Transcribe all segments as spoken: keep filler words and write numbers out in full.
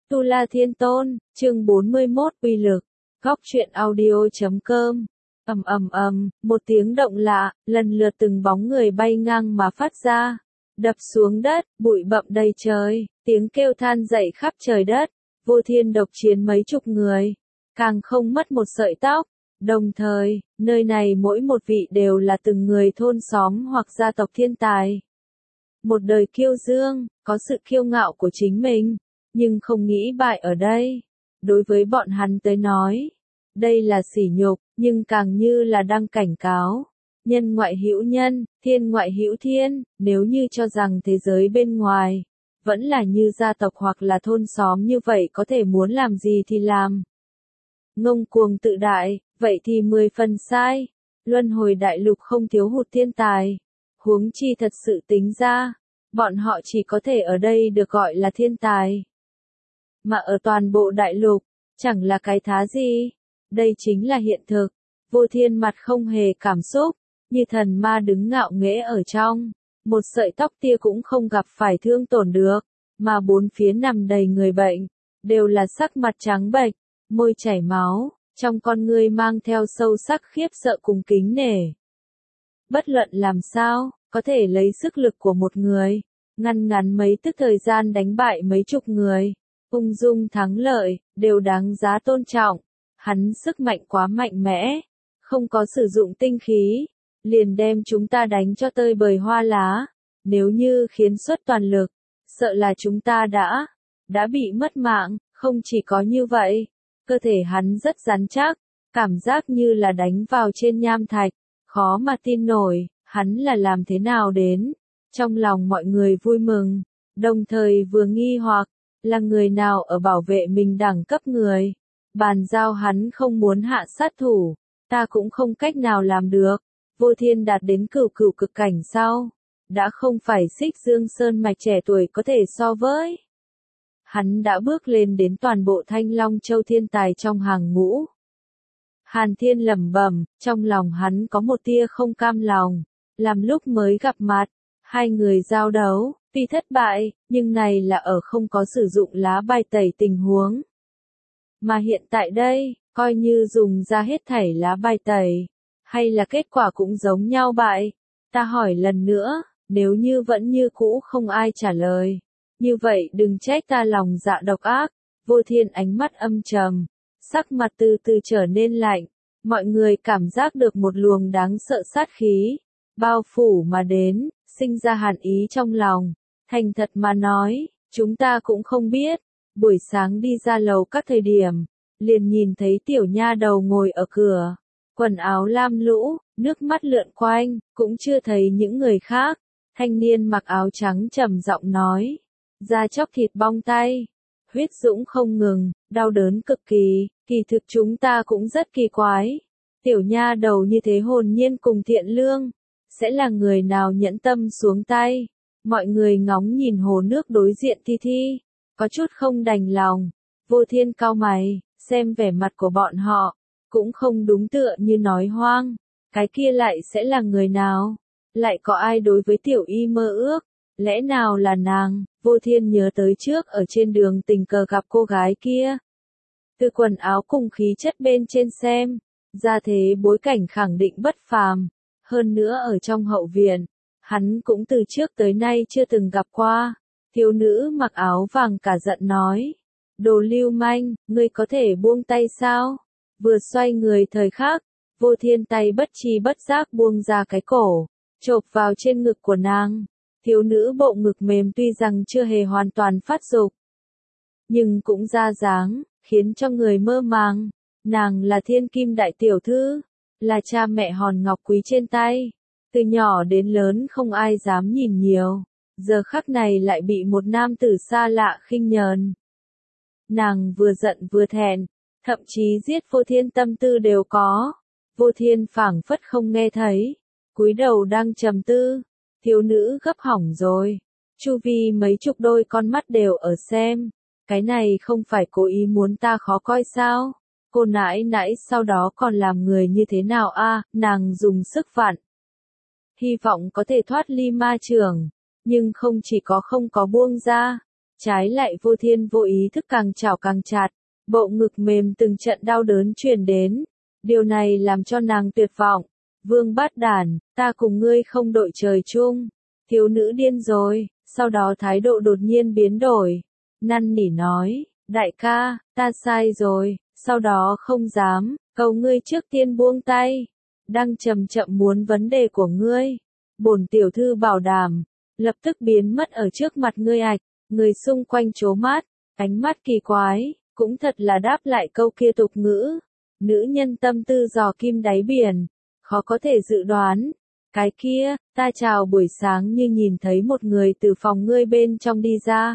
Tu La Thiên Tôn, chương bốn mươi mốt uy lực. Góc truyện audio chấm com. Ầm ầm ầm, một tiếng động lạ, lần lượt từng bóng người bay ngang mà phát ra, đập xuống đất, bụi bặm đầy trời, tiếng kêu than dậy khắp trời đất. Vô Thiên độc chiến mấy chục người, càng không mất một sợi tóc. Đồng thời, nơi này mỗi một vị đều là từng người thôn xóm hoặc gia tộc thiên tài. Một đời kiêu dương, có sự kiêu ngạo của chính mình, nhưng không nghĩ bại ở đây. Đối với bọn hắn tới nói, đây là sỉ nhục, nhưng càng như là đang cảnh cáo. Nhân ngoại hữu nhân, thiên ngoại hữu thiên, nếu như cho rằng thế giới bên ngoài vẫn là như gia tộc hoặc là thôn xóm như vậy có thể muốn làm gì thì làm. Ngông cuồng tự đại, vậy thì mười phần sai. Luân hồi đại lục không thiếu hụt thiên tài. Huống chi thật sự tính ra, bọn họ chỉ có thể ở đây được gọi là thiên tài. Mà ở toàn bộ đại lục, chẳng là cái thá gì. Đây chính là hiện thực. Vô Thiên mặt không hề cảm xúc, như thần ma đứng ngạo nghễ ở trong. Một sợi tóc tia cũng không gặp phải thương tổn được, mà bốn phía nằm đầy người bệnh, đều là sắc mặt trắng bệch, môi chảy máu, trong con ngươi mang theo sâu sắc khiếp sợ cùng kính nể. Bất luận làm sao, có thể lấy sức lực của một người, ngăn ngắn mấy tức thời gian đánh bại mấy chục người, ung dung thắng lợi, đều đáng giá tôn trọng. Hắn sức mạnh quá mạnh mẽ, không có sử dụng tinh khí, liền đem chúng ta đánh cho tơi bời hoa lá. Nếu như khiến xuất toàn lực, sợ là chúng ta đã, đã bị mất mạng. Không chỉ có như vậy, cơ thể hắn rất rắn chắc, cảm giác như là đánh vào trên nham thạch, khó mà tin nổi, hắn là làm thế nào đến. Trong lòng mọi người vui mừng, đồng thời vừa nghi hoặc, là người nào ở bảo vệ mình đẳng cấp người. Bàn giao hắn không muốn hạ sát thủ, ta cũng không cách nào làm được. Vô Thiên đạt đến cửu cửu cực cảnh sau, đã không phải Xích Dương Sơn mạch trẻ tuổi có thể so với. Hắn đã bước lên đến toàn bộ Thanh Long Châu thiên tài trong hàng ngũ. Hàn Thiên lẩm bẩm, trong lòng hắn có một tia không cam lòng. Làm lúc mới gặp mặt, hai người giao đấu, tuy thất bại, nhưng này là ở không có sử dụng lá bài tẩy tình huống. Mà hiện tại đây, coi như dùng ra hết thảy lá bài tẩy, hay là kết quả cũng giống nhau bại. Ta hỏi lần nữa, nếu như vẫn như cũ không ai trả lời, như vậy đừng trách ta lòng dạ độc ác. Vô Thiên ánh mắt âm trầm, sắc mặt từ từ trở nên lạnh, mọi người cảm giác được một luồng đáng sợ sát khí bao phủ mà đến, sinh ra hàn ý trong lòng. Thành thật mà nói, chúng ta cũng không biết. Buổi sáng đi ra lầu các thời điểm, liền nhìn thấy tiểu nha đầu ngồi ở cửa, quần áo lam lũ, nước mắt lượn quanh, cũng chưa thấy những người khác. Thanh niên mặc áo trắng trầm giọng nói, da chóc thịt bong tay, huyết dũng không ngừng, đau đớn cực kỳ. Kỳ thực chúng ta cũng rất kỳ quái, tiểu nha đầu như thế hồn nhiên cùng thiện lương, sẽ là người nào nhẫn tâm xuống tay. Mọi người ngóng nhìn hồ nước đối diện Thi Thi, có chút không đành lòng. Vô Thiên cau mày, xem vẻ mặt của bọn họ, cũng không đúng tựa như nói hoang. Cái kia lại sẽ là người nào? Lại có ai đối với tiểu y mơ ước? Lẽ nào là nàng? Vô Thiên nhớ tới trước ở trên đường tình cờ gặp cô gái kia. Từ quần áo cùng khí chất bên trên xem, ra thế bối cảnh khẳng định bất phàm. Hơn nữa ở trong hậu viện, hắn cũng từ trước tới nay chưa từng gặp qua. Thiếu nữ mặc áo vàng cả giận nói, đồ lưu manh, ngươi có thể buông tay sao? Vừa xoay người thời khắc, Vô Thiên tay bất chi bất giác buông ra cái cổ, chộp vào trên ngực của nàng. Thiếu nữ bộ ngực mềm tuy rằng chưa hề hoàn toàn phát dục, nhưng cũng ra dáng, khiến cho người mơ màng. Nàng là thiên kim đại tiểu thư, là cha mẹ hòn ngọc quý trên tay. Từ nhỏ đến lớn không ai dám nhìn nhiều, giờ khắc này lại bị một nam tử xa lạ khinh nhờn. Nàng vừa giận vừa thẹn, thậm chí giết Vô Thiên tâm tư đều có. Vô Thiên phảng phất không nghe thấy, cúi đầu đang trầm tư. Thiếu nữ gấp hỏng rồi, chu vi mấy chục đôi con mắt đều ở xem. Cái này không phải cố ý muốn ta khó coi sao? Cô nãi nãi sau đó còn làm người như thế nào a? À, nàng dùng sức vặn, hy vọng có thể thoát ly ma trường, nhưng không chỉ có không có buông ra, Trái lại Vô Thiên vô ý thức càng chảo càng chặt, bộ ngực mềm từng trận đau đớn truyền đến. Điều này làm cho nàng tuyệt vọng. Vương Bát Đản, ta cùng ngươi không đội trời chung. Thiếu nữ điên rồi, sau đó thái độ đột nhiên biến đổi. Năn nỉ nói, đại ca, ta sai rồi, sau đó không dám, cầu ngươi trước tiên buông tay. Đang chậm chậm muốn vấn đề của ngươi. Bổn tiểu thư bảo đảm, lập tức biến mất ở trước mặt ngươi ạch. Người xung quanh trố mắt, ánh mắt kỳ quái, cũng thật là đáp lại câu kia tục ngữ. Nữ nhân tâm tư dò kim đáy biển, khó có thể dự đoán. Cái kia, ta chào buổi sáng như nhìn thấy một người từ phòng ngươi bên trong đi ra.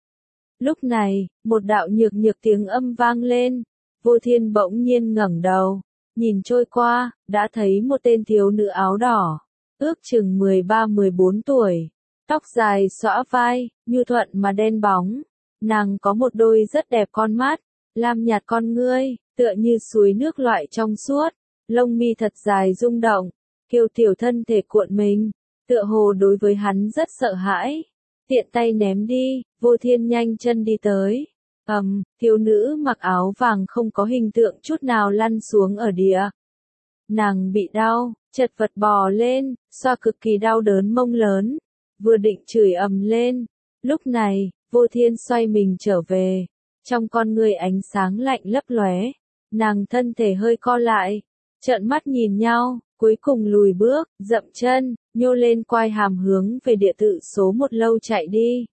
Lúc này, một đạo nhược nhược tiếng âm vang lên, Vô Thiên bỗng nhiên ngẩng đầu, nhìn trôi qua, đã thấy một tên thiếu nữ áo đỏ, ước chừng mười ba mười bốn tuổi, tóc dài xõa vai, nhu thuận mà đen bóng. Nàng có một đôi rất đẹp con mắt, lam nhạt con ngươi, tựa như suối nước loại trong suốt, lông mi thật dài rung động, kiều tiểu thân thể cuộn mình, tựa hồ đối với hắn rất sợ hãi. Tiện tay ném đi, Vô Thiên nhanh chân đi tới. Ầm, um, thiếu nữ mặc áo vàng không có hình tượng chút nào lăn xuống ở địa. Nàng bị đau, chật vật bò lên, xoa cực kỳ đau đớn mông lớn, vừa định chửi ầm lên. Lúc này, Vô Thiên xoay mình trở về, trong con người ánh sáng lạnh lấp lóe, nàng thân thể hơi co lại, trợn mắt nhìn nhau, cuối cùng lùi bước, dậm chân, nhô lên quai hàm hướng về địa tự số một lâu chạy đi.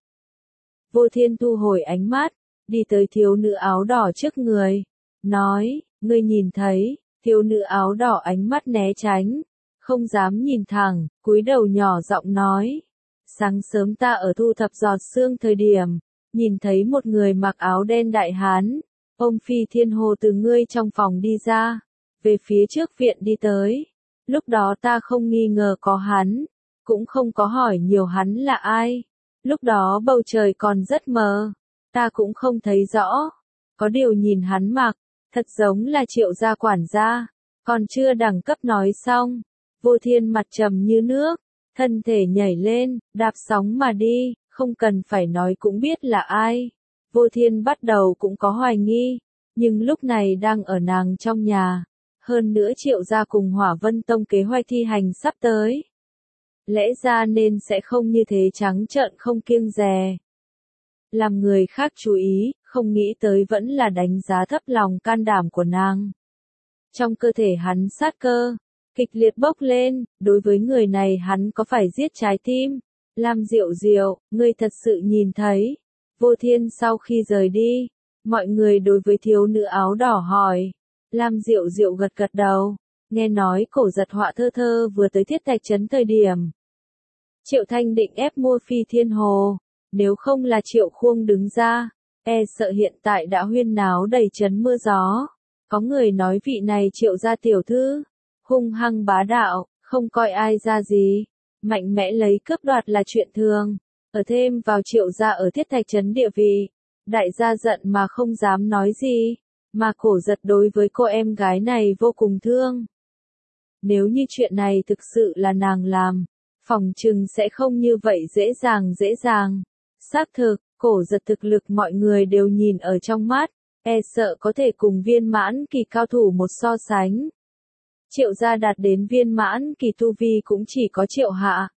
Vô Thiên thu hồi ánh mắt, đi tới thiếu nữ áo đỏ trước người, nói, ngươi nhìn thấy. Thiếu nữ áo đỏ ánh mắt né tránh, không dám nhìn thẳng, cúi đầu nhỏ giọng nói. Sáng sớm ta ở thu thập giọt sương thời điểm, nhìn thấy một người mặc áo đen đại hán, ông Phi Thiên Hồ từ ngươi trong phòng đi ra, về phía trước viện đi tới. Lúc đó ta không nghi ngờ có hắn, cũng không có hỏi nhiều hắn là ai. Lúc đó bầu trời còn rất mờ, ta cũng không thấy rõ, có điều nhìn hắn mặc, thật giống là Triệu gia quản gia. Còn chưa đẳng cấp nói xong, Vô Thiên mặt trầm như nước, thân thể nhảy lên, đạp sóng mà đi, không cần phải nói cũng biết là ai. Vô Thiên bắt đầu cũng có hoài nghi, nhưng lúc này đang ở nàng trong nhà, hơn nữa Triệu gia cùng Hỏa Vân Tông kế hoạch thi hành sắp tới. Lẽ ra nên sẽ không như thế trắng trợn không kiêng dè. Làm người khác chú ý, không nghĩ tới vẫn là đánh giá thấp lòng can đảm của nàng. Trong cơ thể hắn sát cơ, kịch liệt bốc lên, đối với người này hắn có phải giết trái tim. Lam Diệu Diệu, ngươi thật sự nhìn thấy. Vô Thiên sau khi rời đi, mọi người đối với thiếu nữ áo đỏ hỏi. Lam Diệu Diệu gật gật đầu, nghe nói Cổ Giật Họa thơ thơ vừa tới Thiết Thạch Trấn thời điểm. Triệu Thanh định ép mua Phi Thiên Hồ, nếu không là Triệu Khuông đứng ra, e sợ hiện tại đã huyên náo đầy trấn mưa gió. Có người nói vị này Triệu gia tiểu thư, hung hăng bá đạo, không coi ai ra gì, mạnh mẽ lấy cướp đoạt là chuyện thường. Ở thêm vào Triệu gia ở Thiết Thạch Trấn địa vị, đại gia giận mà không dám nói gì, mà Cổ Giật đối với cô em gái này vô cùng thương. Nếu như chuyện này thực sự là nàng làm, phỏng chừng sẽ không như vậy dễ dàng dễ dàng. Xác thực, Cổ Giật thực lực mọi người đều nhìn ở trong mắt, e sợ có thể cùng viên mãn kỳ cao thủ một so sánh. Triệu gia đạt đến viên mãn kỳ tu vi cũng chỉ có Triệu Hạ.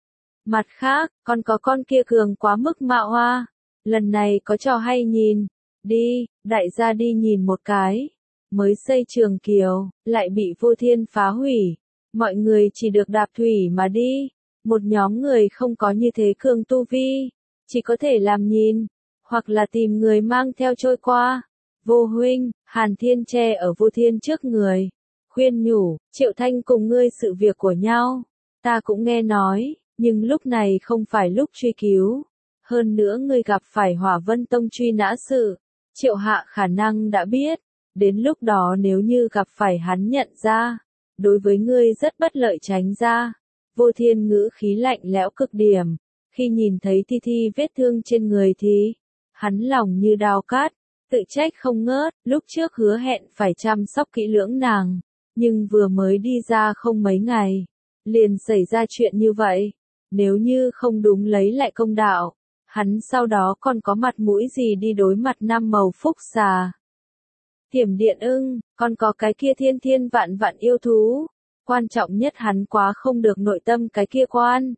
Mặt khác, còn có con kia cường quá mức mạo hoa. Lần này có trò hay nhìn. Đi, đại gia đi nhìn một cái. Mới xây Trường Kiều, lại bị Vô Thiên phá hủy. Mọi người chỉ được đạp thủy mà đi. Một nhóm người không có như thế cường tu vi, chỉ có thể làm nhìn, hoặc là tìm người mang theo trôi qua. Vô huynh, Hàn Thiên che ở Vô Thiên trước người, khuyên nhủ, Triệu Thanh cùng ngươi sự việc của nhau, ta cũng nghe nói, nhưng lúc này không phải lúc truy cứu. Hơn nữa ngươi gặp phải Hỏa Vân Tông truy nã sự, Triệu Hạ khả năng đã biết, đến lúc đó nếu như gặp phải hắn nhận ra, đối với ngươi rất bất lợi tránh ra. Vô Thiên ngữ khí lạnh lẽo cực điểm, khi nhìn thấy Thi Thi vết thương trên người thì, hắn lòng như đao cát, tự trách không ngớt, lúc trước hứa hẹn phải chăm sóc kỹ lưỡng nàng, nhưng vừa mới đi ra không mấy ngày, liền xảy ra chuyện như vậy, nếu như không đúng lấy lại công đạo, Hắn sau đó còn có mặt mũi gì đi đối mặt năm màu phúc xà. Thiểm điện ưng, còn có cái kia thiên thiên vạn vạn yêu thú. Quan trọng nhất hắn quá không được nội tâm cái kia quan.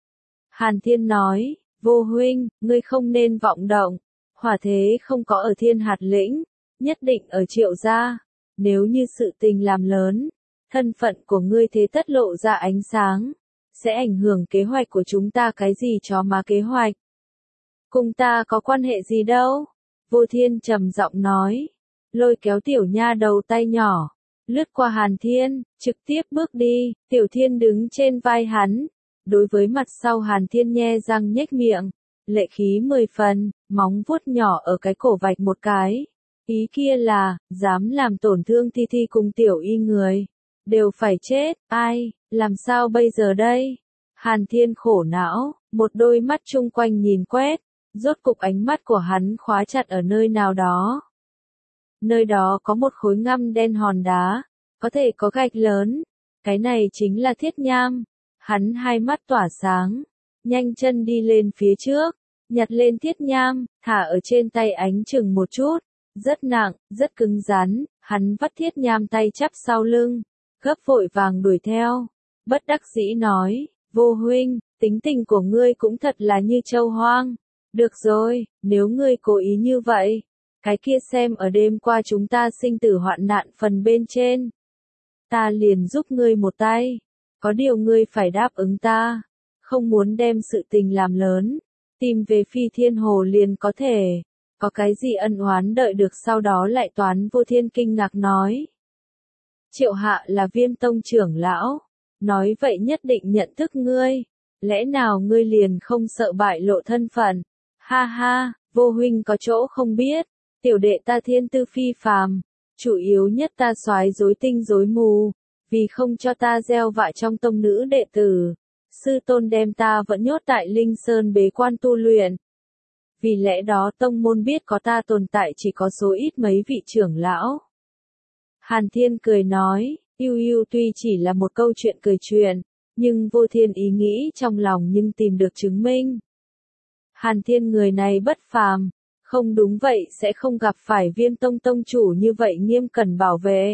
Hàn Thiên nói, vô huynh, ngươi không nên vọng động. Hỏa thế không có ở thiên hạt lĩnh, nhất định ở Triệu gia. Nếu như sự tình làm lớn, thân phận của ngươi thế tất lộ ra ánh sáng, sẽ ảnh hưởng kế hoạch của chúng ta. Cái gì chó má kế hoạch? Cùng ta có quan hệ gì đâu? Vô Thiên trầm giọng nói, lôi kéo tiểu nha đầu tay nhỏ, lướt qua Hàn Thiên, trực tiếp bước đi. Tiểu Thiên đứng trên vai hắn, đối với mặt sau Hàn Thiên nhe răng nhếch miệng, lệ khí mười phần, móng vuốt nhỏ ở cái cổ vạch một cái. Ý kia là, dám làm tổn thương Thi Thi cùng tiểu y người, đều phải chết. Ai, làm sao bây giờ đây? Hàn Thiên khổ não, một đôi mắt chung quanh nhìn quét, rốt cục ánh mắt của hắn khóa chặt ở nơi nào đó. Nơi đó có một khối ngăm đen hòn đá, có thể có gạch lớn. Cái này chính là thiết nham. Hắn hai mắt tỏa sáng, nhanh chân đi lên phía trước, nhặt lên thiết nham, thả ở trên tay ánh chừng một chút. Rất nặng, rất cứng rắn, hắn vắt thiết nham tay chắp sau lưng, gấp vội vàng đuổi theo. Bất đắc dĩ nói, vô huynh, tính tình của ngươi cũng thật là như châu hoang. Được rồi, nếu ngươi cố ý như vậy, cái kia xem ở đêm qua chúng ta sinh tử hoạn nạn phần bên trên. Ta liền giúp ngươi một tay, có điều ngươi phải đáp ứng ta, không muốn đem sự tình làm lớn, tìm về Phi Thiên Hồ liền có thể. Có cái gì ân oán đợi được sau đó lại toán. Vô Thiên kinh ngạc nói. Triệu Hạ là Viêm tông trưởng lão, nói vậy nhất định nhận thức ngươi, lẽ nào ngươi liền không sợ bại lộ thân phận? Ha ha, vô huynh có chỗ không biết, tiểu đệ ta thiên tư phi phàm, chủ yếu nhất ta soái rối tinh rối mù, vì không cho ta gieo vạ trong tông nữ đệ tử, sư tôn đem ta vẫn nhốt tại Linh Sơn bế quan tu luyện. Vì lẽ đó tông môn biết có ta tồn tại chỉ có số ít mấy vị trưởng lão. Hàn Thiên cười nói, yêu yêu tuy chỉ là một câu chuyện cười chuyện, nhưng Vô Thiên ý nghĩ trong lòng nhưng tìm được chứng minh. Hàn Thiên người này bất phàm, không đúng vậy sẽ không gặp phải Viêm tông tông chủ như vậy nghiêm cẩn bảo vệ.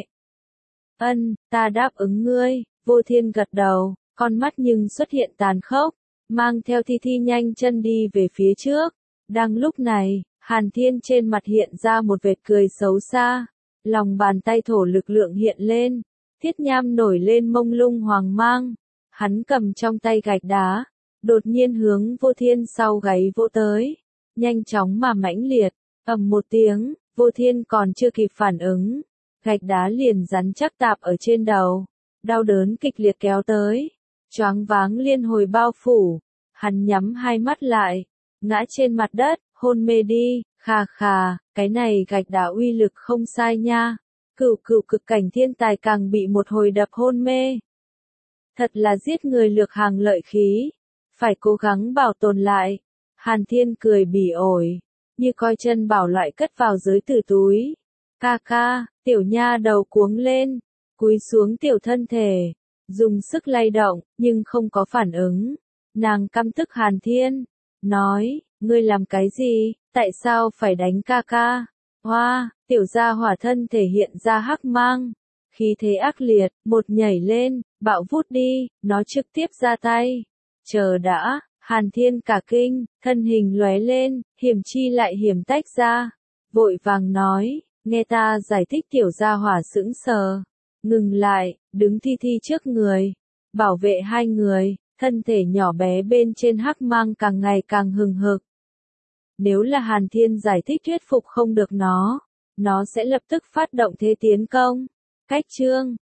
Ân, ta đáp ứng ngươi. Vô Thiên gật đầu, con mắt nhưng xuất hiện tàn khốc, mang theo Thi Thi nhanh chân đi về phía trước. Đang lúc này, Hàn Thiên trên mặt hiện ra một vệt cười xấu xa, lòng bàn tay thổ lực lượng hiện lên, thiết nham nổi lên mông lung hoàng mang, hắn cầm trong tay gạch đá, đột nhiên hướng Vô Thiên sau gáy vỗ tới, nhanh chóng mà mãnh liệt, ầm một tiếng, Vô Thiên còn chưa kịp phản ứng, gạch đá liền rắn chắc tạp ở trên đầu, đau đớn kịch liệt kéo tới, choáng váng liên hồi bao phủ, hắn nhắm hai mắt lại, ngã trên mặt đất, hôn mê đi. Khà khà, cái này gạch đá uy lực không sai nha. Cửu cửu cực cảnh thiên tài càng bị một hồi đập hôn mê. Thật là giết người lược hàng lợi khí, phải cố gắng bảo tồn lại. Hàn Thiên cười bỉ ổi, như coi chân bảo loại cất vào giới tử túi. Ca ca, tiểu nha đầu cuống lên, cúi xuống tiểu thân thể, dùng sức lay động, nhưng không có phản ứng. Nàng căm tức Hàn Thiên, nói, ngươi làm cái gì, tại sao phải đánh ca ca? Hoa, tiểu gia hỏa thân thể hiện ra hắc mang, khí thế ác liệt, một nhảy lên, bạo vút đi, nó trực tiếp ra tay. Chờ đã, Hàn Thiên cả kinh, thân hình lóe lên, hiểm chi lại hiểm tách ra, vội vàng nói, nghe ta giải thích. Tiểu gia hỏa sững sờ, ngừng lại, đứng Thi Thi trước người, bảo vệ hai người, thân thể nhỏ bé bên trên hắc mang càng ngày càng hừng hực. Nếu là Hàn Thiên giải thích thuyết phục không được nó, nó sẽ lập tức phát động thế tiến công. Cách chương